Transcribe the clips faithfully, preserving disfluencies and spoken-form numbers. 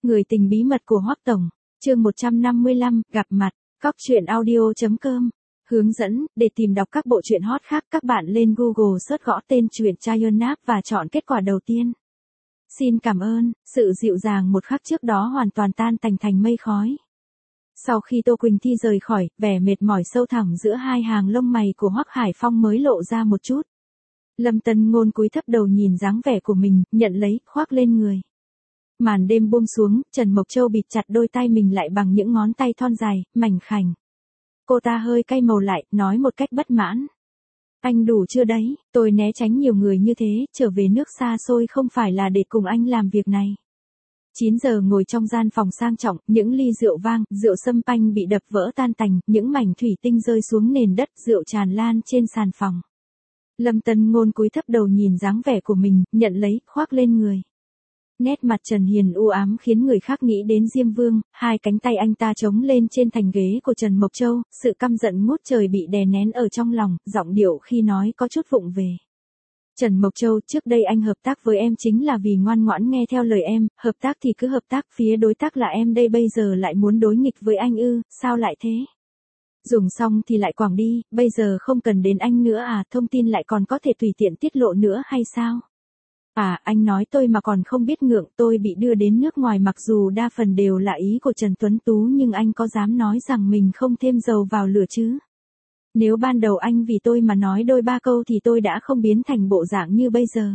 Người tình bí mật của Hoắc Tổng, chương một trăm năm mươi lăm, gặp mặt, cóc truyện audio chấm com. Hướng dẫn, để tìm đọc các bộ truyện hot khác các bạn lên Google search gõ tên truyện Chayonap và chọn kết quả đầu tiên. Xin cảm ơn, sự dịu dàng một khắc trước đó hoàn toàn tan tành thành mây khói. Sau khi Tô Quỳnh Thi rời khỏi, vẻ mệt mỏi sâu thẳm giữa hai hàng lông mày của Hoắc Hải Phong mới lộ ra một chút. Lâm Tân Ngôn cúi thấp đầu nhìn dáng vẻ của mình, nhận lấy, khoác lên người. Màn đêm buông xuống, Trần Mộc Châu bịt chặt đôi tay mình lại bằng những ngón tay thon dài, mảnh khảnh. Cô ta hơi cay màu lại, nói một cách bất mãn. Anh đủ chưa đấy, tôi né tránh nhiều người như thế, trở về nước xa xôi không phải là để cùng anh làm việc này. chín giờ ngồi trong gian phòng sang trọng, những ly rượu vang, rượu sâm panh bị đập vỡ tan tành, những mảnh thủy tinh rơi xuống nền đất, rượu tràn lan trên sàn phòng. Lâm Tân Ngôn cúi thấp đầu nhìn dáng vẻ của mình, nhận lấy, khoác lên người. Nét mặt Trần Hiền u ám khiến người khác nghĩ đến Diêm Vương, hai cánh tay anh ta chống lên trên thành ghế của Trần Mộc Châu, sự căm giận ngút trời bị đè nén ở trong lòng, giọng điệu khi nói có chút vụng về. Trần Mộc Châu, trước đây anh hợp tác với em chính là vì ngoan ngoãn nghe theo lời em, hợp tác thì cứ hợp tác, phía đối tác là em đây bây giờ lại muốn đối nghịch với anh ư, sao lại thế? Dùng xong thì lại quẳng đi, bây giờ không cần đến anh nữa à, thông tin lại còn có thể tùy tiện tiết lộ nữa hay sao? À, anh nói tôi mà còn không biết ngượng, tôi bị đưa đến nước ngoài mặc dù đa phần đều là ý của Trần Tuấn Tú nhưng anh có dám nói rằng mình không thêm dầu vào lửa chứ? Nếu ban đầu anh vì tôi mà nói đôi ba câu thì tôi đã không biến thành bộ dạng như bây giờ.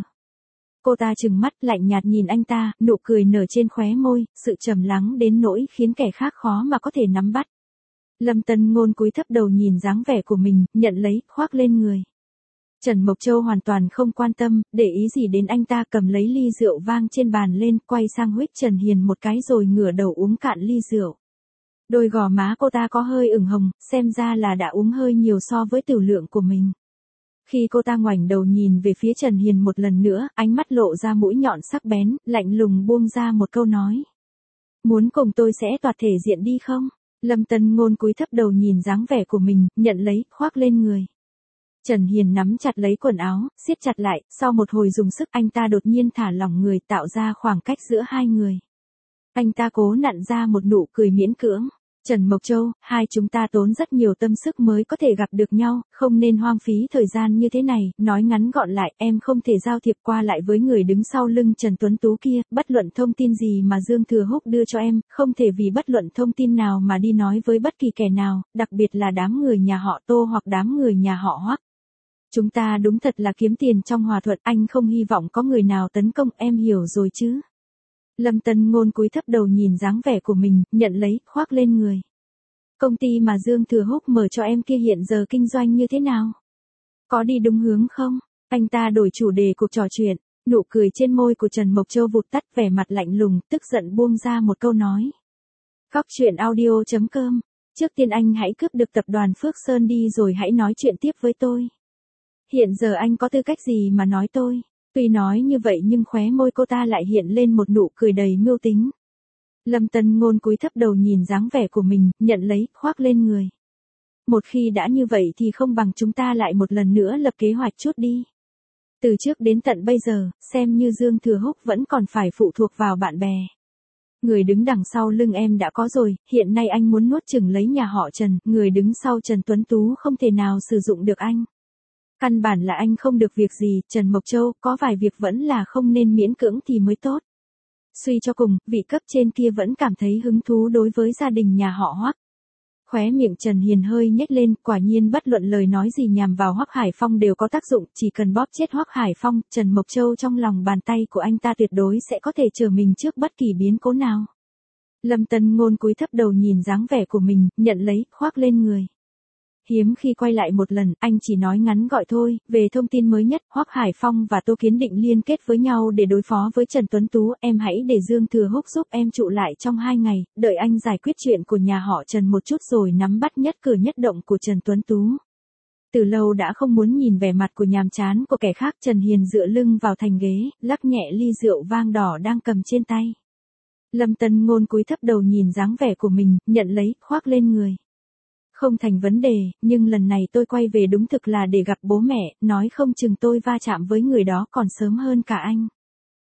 Cô ta trừng mắt lạnh nhạt nhìn anh ta, nụ cười nở trên khóe môi, sự trầm lắng đến nỗi khiến kẻ khác khó mà có thể nắm bắt. Lâm Tân Ngôn cúi thấp đầu nhìn dáng vẻ của mình, nhận lấy, khoác lên người. Trần Mộc Châu hoàn toàn không quan tâm, để ý gì đến anh ta, cầm lấy ly rượu vang trên bàn lên, quay sang huých Trần Hiền một cái rồi ngửa đầu uống cạn ly rượu. Đôi gò má cô ta có hơi ửng hồng, xem ra là đã uống hơi nhiều so với tiểu lượng của mình. Khi cô ta ngoảnh đầu nhìn về phía Trần Hiền một lần nữa, ánh mắt lộ ra mũi nhọn sắc bén, lạnh lùng buông ra một câu nói. Muốn cùng tôi sẽ toạt thể diện đi không? Lâm Tân Ngôn cúi thấp đầu nhìn dáng vẻ của mình, nhận lấy, khoác lên người. Trần Hiền nắm chặt lấy quần áo, siết chặt lại, sau một hồi dùng sức anh ta đột nhiên thả lỏng người tạo ra khoảng cách giữa hai người. Anh ta cố nặn ra một nụ cười miễn cưỡng. Trần Mộc Châu, hai chúng ta tốn rất nhiều tâm sức mới có thể gặp được nhau, không nên hoang phí thời gian như thế này, nói ngắn gọn lại, em không thể giao thiệp qua lại với người đứng sau lưng Trần Tuấn Tú kia, bất luận thông tin gì mà Dương Thừa Húc đưa cho em, không thể vì bất luận thông tin nào mà đi nói với bất kỳ kẻ nào, đặc biệt là đám người nhà họ Tô hoặc đám người nhà họ Hoắc. Chúng ta đúng thật là kiếm tiền trong hòa thuận, anh không hy vọng có người nào tấn công, em hiểu rồi chứ? Lâm Tân Ngôn cúi thấp đầu nhìn dáng vẻ của mình, nhận lấy, khoác lên người. Công ty mà Dương Thừa Húc mở cho em kia hiện giờ kinh doanh như thế nào? Có đi đúng hướng không? Anh ta đổi chủ đề cuộc trò chuyện, nụ cười trên môi của Trần Mộc Châu vụt tắt, vẻ mặt lạnh lùng, tức giận buông ra một câu nói. Cóc truyện audio chấm com. Trước tiên anh hãy cướp được tập đoàn Phước Sơn đi rồi hãy nói chuyện tiếp với tôi. Hiện giờ anh có tư cách gì mà nói tôi? Tuy nói như vậy nhưng khóe môi cô ta lại hiện lên một nụ cười đầy mưu tính. Lâm Tân Ngôn cúi thấp đầu nhìn dáng vẻ của mình, nhận lấy, khoác lên người. Một khi đã như vậy thì không bằng chúng ta lại một lần nữa lập kế hoạch chút đi. Từ trước đến tận bây giờ, xem như Dương Thừa Húc vẫn còn phải phụ thuộc vào bạn bè. Người đứng đằng sau lưng em đã có rồi, hiện nay anh muốn nuốt chửng lấy nhà họ Trần, người đứng sau Trần Tuấn Tú không thể nào sử dụng được anh. Căn bản là anh không được việc gì, Trần Mộc Châu, có vài việc vẫn là không nên miễn cưỡng thì mới tốt. Suy cho cùng, vị cấp trên kia vẫn cảm thấy hứng thú đối với gia đình nhà họ Hoắc. Khóe miệng Trần Hiền hơi nhếch lên, quả nhiên bất luận lời nói gì nhằm vào Hoắc Hải Phong đều có tác dụng, chỉ cần bóp chết Hoắc Hải Phong, Trần Mộc Châu trong lòng bàn tay của anh ta tuyệt đối sẽ có thể chờ mình trước bất kỳ biến cố nào. Lâm Tân Ngôn cúi thấp đầu nhìn dáng vẻ của mình, nhận lấy, khoác lên người. Hiếm khi quay lại một lần, anh chỉ nói ngắn gọi thôi, về thông tin mới nhất, Hoắc Hải Phong và Tô Kiến định liên kết với nhau để đối phó với Trần Tuấn Tú, em hãy để Dương Thừa Húc giúp em trụ lại trong hai ngày, đợi anh giải quyết chuyện của nhà họ Trần một chút rồi nắm bắt nhất cử nhất động của Trần Tuấn Tú. Từ lâu đã không muốn nhìn vẻ mặt của nhàm chán của kẻ khác, Trần Hiền dựa lưng vào thành ghế, lắc nhẹ ly rượu vang đỏ đang cầm trên tay. Lâm Tân Ngôn cúi thấp đầu nhìn dáng vẻ của mình, nhận lấy, khoác lên người. Không thành vấn đề, nhưng lần này tôi quay về đúng thực là để gặp bố mẹ, nói không chừng tôi va chạm với người đó còn sớm hơn cả anh.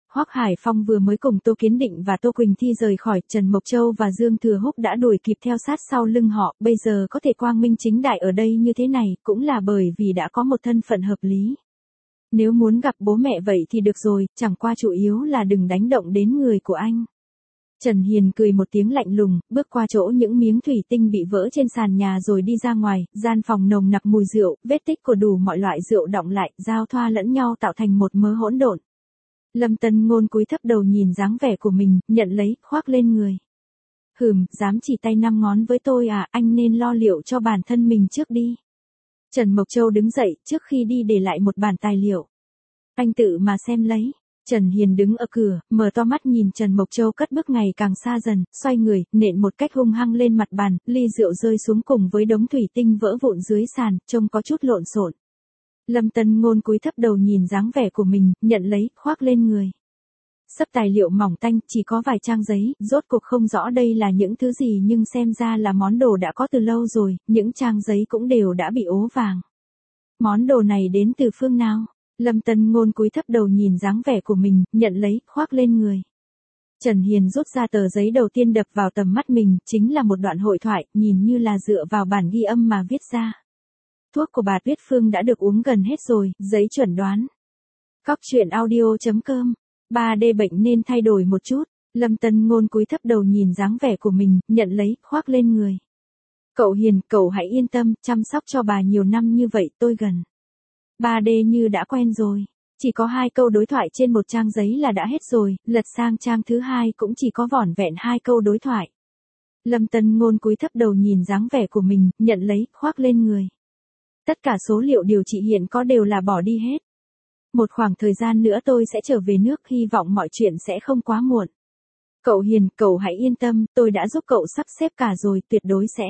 Hoắc Hải Phong vừa mới cùng Tô Kiến Định và Tô Quỳnh Thi rời khỏi, Trần Mộc Châu và Dương Thừa Húc đã đuổi kịp theo sát sau lưng họ, bây giờ có thể quang minh chính đại ở đây như thế này, cũng là bởi vì đã có một thân phận hợp lý. Nếu muốn gặp bố mẹ vậy thì được rồi, chẳng qua chủ yếu là đừng đánh động đến người của anh. Trần Hiền cười một tiếng lạnh lùng, bước qua chỗ những miếng thủy tinh bị vỡ trên sàn nhà rồi đi ra ngoài, gian phòng nồng nặc mùi rượu, vết tích của đủ mọi loại rượu đọng lại, giao thoa lẫn nhau tạo thành một mớ hỗn độn. Lâm Tân Ngôn cúi thấp đầu nhìn dáng vẻ của mình, nhận lấy, khoác lên người. Hừm, dám chỉ tay năm ngón với tôi à, anh nên lo liệu cho bản thân mình trước đi. Trần Mộc Châu đứng dậy, trước khi đi để lại một bản tài liệu. Anh tự mà xem lấy. Trần Hiền đứng ở cửa, mở to mắt nhìn Trần Mộc Châu cất bước ngày càng xa dần, xoay người, nện một cách hung hăng lên mặt bàn, ly rượu rơi xuống cùng với đống thủy tinh vỡ vụn dưới sàn, trông có chút lộn xộn. Lâm Tân Ngôn cúi thấp đầu nhìn dáng vẻ của mình, nhận lấy, khoác lên người. Sấp tài liệu mỏng tanh, chỉ có vài trang giấy, rốt cuộc không rõ đây là những thứ gì nhưng xem ra là món đồ đã có từ lâu rồi, những trang giấy cũng đều đã bị ố vàng. Món đồ này đến từ phương nào? Lâm Tân Ngôn cúi thấp đầu nhìn dáng vẻ của mình, nhận lấy, khoác lên người. Trần Hiền rút ra tờ giấy đầu tiên đập vào tầm mắt mình, chính là một đoạn hội thoại, nhìn như là dựa vào bản ghi âm mà viết ra. Thuốc của bà Tuyết Phương đã được uống gần hết rồi, giấy chuẩn đoán. Cóc truyện audio chấm com, ba D bệnh nên thay đổi một chút. Lâm Tân Ngôn cúi thấp đầu nhìn dáng vẻ của mình, nhận lấy, khoác lên người. Cậu Hiền, cậu hãy yên tâm, chăm sóc cho bà nhiều năm như vậy, tôi gần. ba D như đã quen rồi. Chỉ có hai câu đối thoại trên một trang giấy là đã hết rồi, lật sang trang thứ hai cũng chỉ có vỏn vẹn hai câu đối thoại. Lâm Tân Ngôn cúi thấp đầu nhìn dáng vẻ của mình, nhận lấy, khoác lên người. Tất cả số liệu điều trị hiện có đều là bỏ đi hết. Một khoảng thời gian nữa tôi sẽ trở về nước, hy vọng mọi chuyện sẽ không quá muộn. Cậu Hiền, cậu hãy yên tâm, tôi đã giúp cậu sắp xếp cả rồi, tuyệt đối sẽ.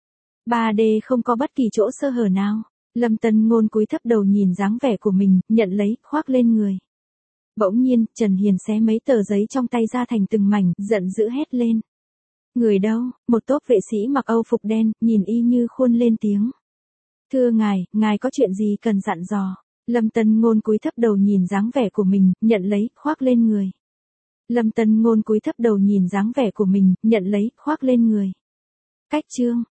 ba D không có bất kỳ chỗ sơ hở nào. Lâm Tân Ngôn cúi thấp đầu nhìn dáng vẻ của mình, nhận lấy, khoác lên người. Bỗng nhiên, Trần Hiền xé mấy tờ giấy trong tay ra thành từng mảnh, giận dữ hét lên. Người đâu? Một tốp vệ sĩ mặc âu phục đen, nhìn y như khuôn lên tiếng. Thưa ngài, ngài có chuyện gì cần dặn dò? Lâm Tân Ngôn cúi thấp đầu nhìn dáng vẻ của mình, nhận lấy, khoác lên người. Lâm Tân Ngôn cúi thấp đầu nhìn dáng vẻ của mình, nhận lấy, khoác lên người. Cách chương